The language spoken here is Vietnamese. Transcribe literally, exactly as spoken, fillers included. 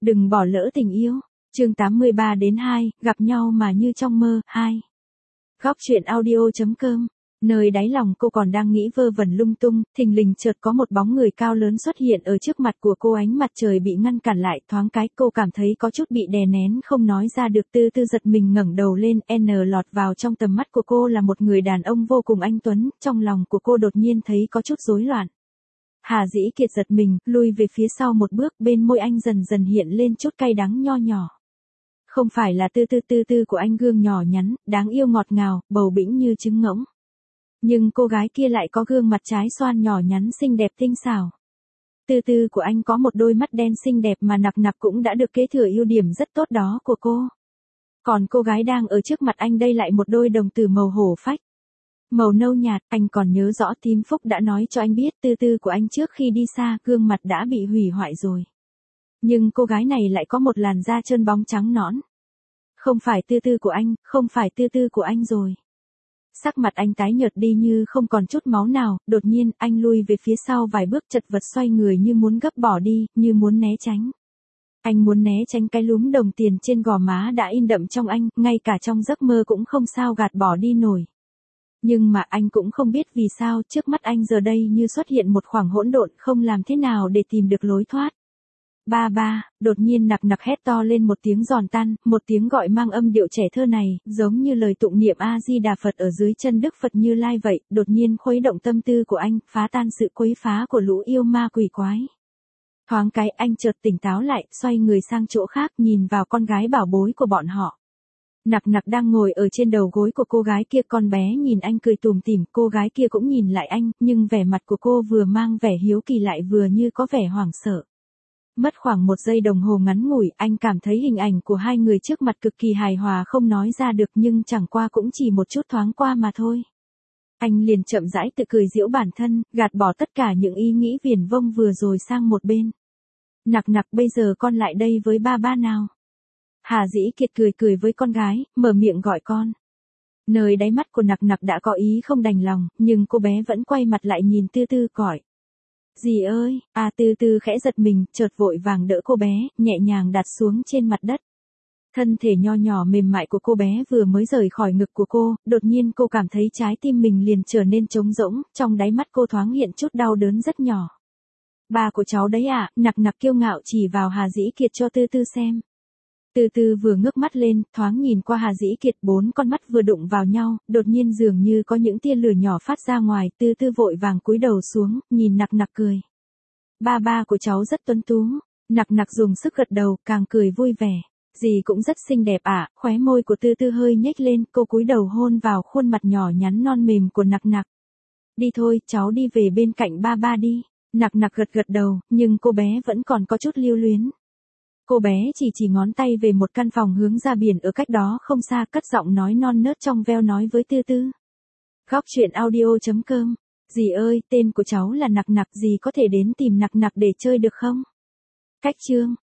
Đừng bỏ lỡ tình yêu. Chương tám mươi ba đến hai, gặp nhau mà như trong mơ, hai. Góc truyện audio chấm com. Nơi đáy lòng cô còn đang nghĩ vơ vẩn lung tung, thình lình chợt có một bóng người cao lớn xuất hiện ở trước mặt của cô, ánh mặt trời bị ngăn cản lại, thoáng cái cô cảm thấy có chút bị đè nén không nói ra được, từ từ giật mình ngẩng đầu lên, n lọt vào trong tầm mắt của cô là một người đàn ông vô cùng anh tuấn, trong lòng của cô đột nhiên thấy có chút rối loạn. Hà Dĩ Kiệt giật mình, lui về phía sau một bước, bên môi anh dần dần hiện lên chút cay đắng nho nhỏ. Không phải là tư tư tư tư của anh, gương nhỏ nhắn, đáng yêu ngọt ngào, bầu bĩnh như trứng ngỗng. Nhưng cô gái kia lại có gương mặt trái xoan nhỏ nhắn xinh đẹp tinh xảo. Tư tư của anh có một đôi mắt đen xinh đẹp mà Nặc Nặc cũng đã được kế thừa ưu điểm rất tốt đó của cô. Còn cô gái đang ở trước mặt anh đây lại một đôi đồng tử màu hổ phách. Màu nâu nhạt, anh còn nhớ rõ Tím Phúc đã nói cho anh biết tư tư của anh trước khi đi xa, gương mặt đã bị hủy hoại rồi. Nhưng cô gái này lại có một làn da trơn bóng trắng nõn. Không phải tư tư của anh, không phải tư tư của anh rồi. Sắc mặt anh tái nhợt đi như không còn chút máu nào, đột nhiên anh lui về phía sau vài bước, chật vật xoay người như muốn gấp bỏ đi, như muốn né tránh. Anh muốn né tránh cái lúm đồng tiền trên gò má đã in đậm trong anh, ngay cả trong giấc mơ cũng không sao gạt bỏ đi nổi. Nhưng mà anh cũng không biết vì sao trước mắt anh giờ đây như xuất hiện một khoảng hỗn độn, không làm thế nào để tìm được lối thoát. Ba ba, đột nhiên Nặc Nặc hét to lên một tiếng giòn tan, một tiếng gọi mang âm điệu trẻ thơ này, giống như lời tụng niệm A-di-đà Phật ở dưới chân Đức Phật Như Lai vậy, đột nhiên khuấy động tâm tư của anh, phá tan sự quấy phá của lũ yêu ma quỷ quái. Thoáng cái anh chợt tỉnh táo lại, xoay người sang chỗ khác, nhìn vào con gái bảo bối của bọn họ. Nặc Nặc đang ngồi ở trên đầu gối của cô gái kia, con bé nhìn anh cười tủm tỉm, cô gái kia cũng nhìn lại anh, nhưng vẻ mặt của cô vừa mang vẻ hiếu kỳ lại vừa như có vẻ hoảng sợ. Mất khoảng một giây đồng hồ ngắn ngủi, anh cảm thấy hình ảnh của hai người trước mặt cực kỳ hài hòa, không nói ra được, nhưng chẳng qua cũng chỉ một chút thoáng qua mà thôi. Anh liền chậm rãi tự cười giễu bản thân, gạt bỏ tất cả những ý nghĩ viển vông vừa rồi sang một bên. Nặc Nặc, bây giờ con lại đây với ba ba nào. Hà Dĩ Kiệt cười cười với con gái, mở miệng gọi con. Nơi đáy mắt của Nặc Nặc đã có ý không đành lòng, nhưng cô bé vẫn quay mặt lại nhìn Tư Tư gọi. Dì ơi, à Tư Tư khẽ giật mình, chợt vội vàng đỡ cô bé, nhẹ nhàng đặt xuống trên mặt đất. Thân thể nho nhỏ mềm mại của cô bé vừa mới rời khỏi ngực của cô, đột nhiên cô cảm thấy trái tim mình liền trở nên trống rỗng, trong đáy mắt cô thoáng hiện chút đau đớn rất nhỏ. Ba của cháu đấy ạ, à, Nặc Nặc kiêu ngạo chỉ vào Hà Dĩ Kiệt cho Tư Tư xem. Tư Tư vừa ngước mắt lên, thoáng nhìn qua Hà Dĩ Kiệt, bốn con mắt vừa đụng vào nhau, đột nhiên dường như có những tia lửa nhỏ phát ra ngoài, Tư Tư vội vàng cúi đầu xuống, nhìn Nặc Nặc cười. Ba ba của cháu rất tuấn tú. Nặc Nặc dùng sức gật đầu, càng cười vui vẻ. Dì cũng rất xinh đẹp ạ, à, khóe môi của Tư Tư hơi nhếch lên, cô cúi đầu hôn vào khuôn mặt nhỏ nhắn non mềm của Nặc Nặc. Đi thôi, cháu đi về bên cạnh ba ba đi. Nặc Nặc gật gật đầu, nhưng cô bé vẫn còn có chút lưu luyến. Cô bé chỉ chỉ ngón tay về một căn phòng hướng ra biển ở cách đó không xa, cất giọng nói non nớt trong veo nói với Tư Tư. Góc truyện audio chấm com. Dì ơi, tên của cháu là Nặc Nặc, dì có thể đến tìm Nặc Nặc để chơi được không? Cách chương.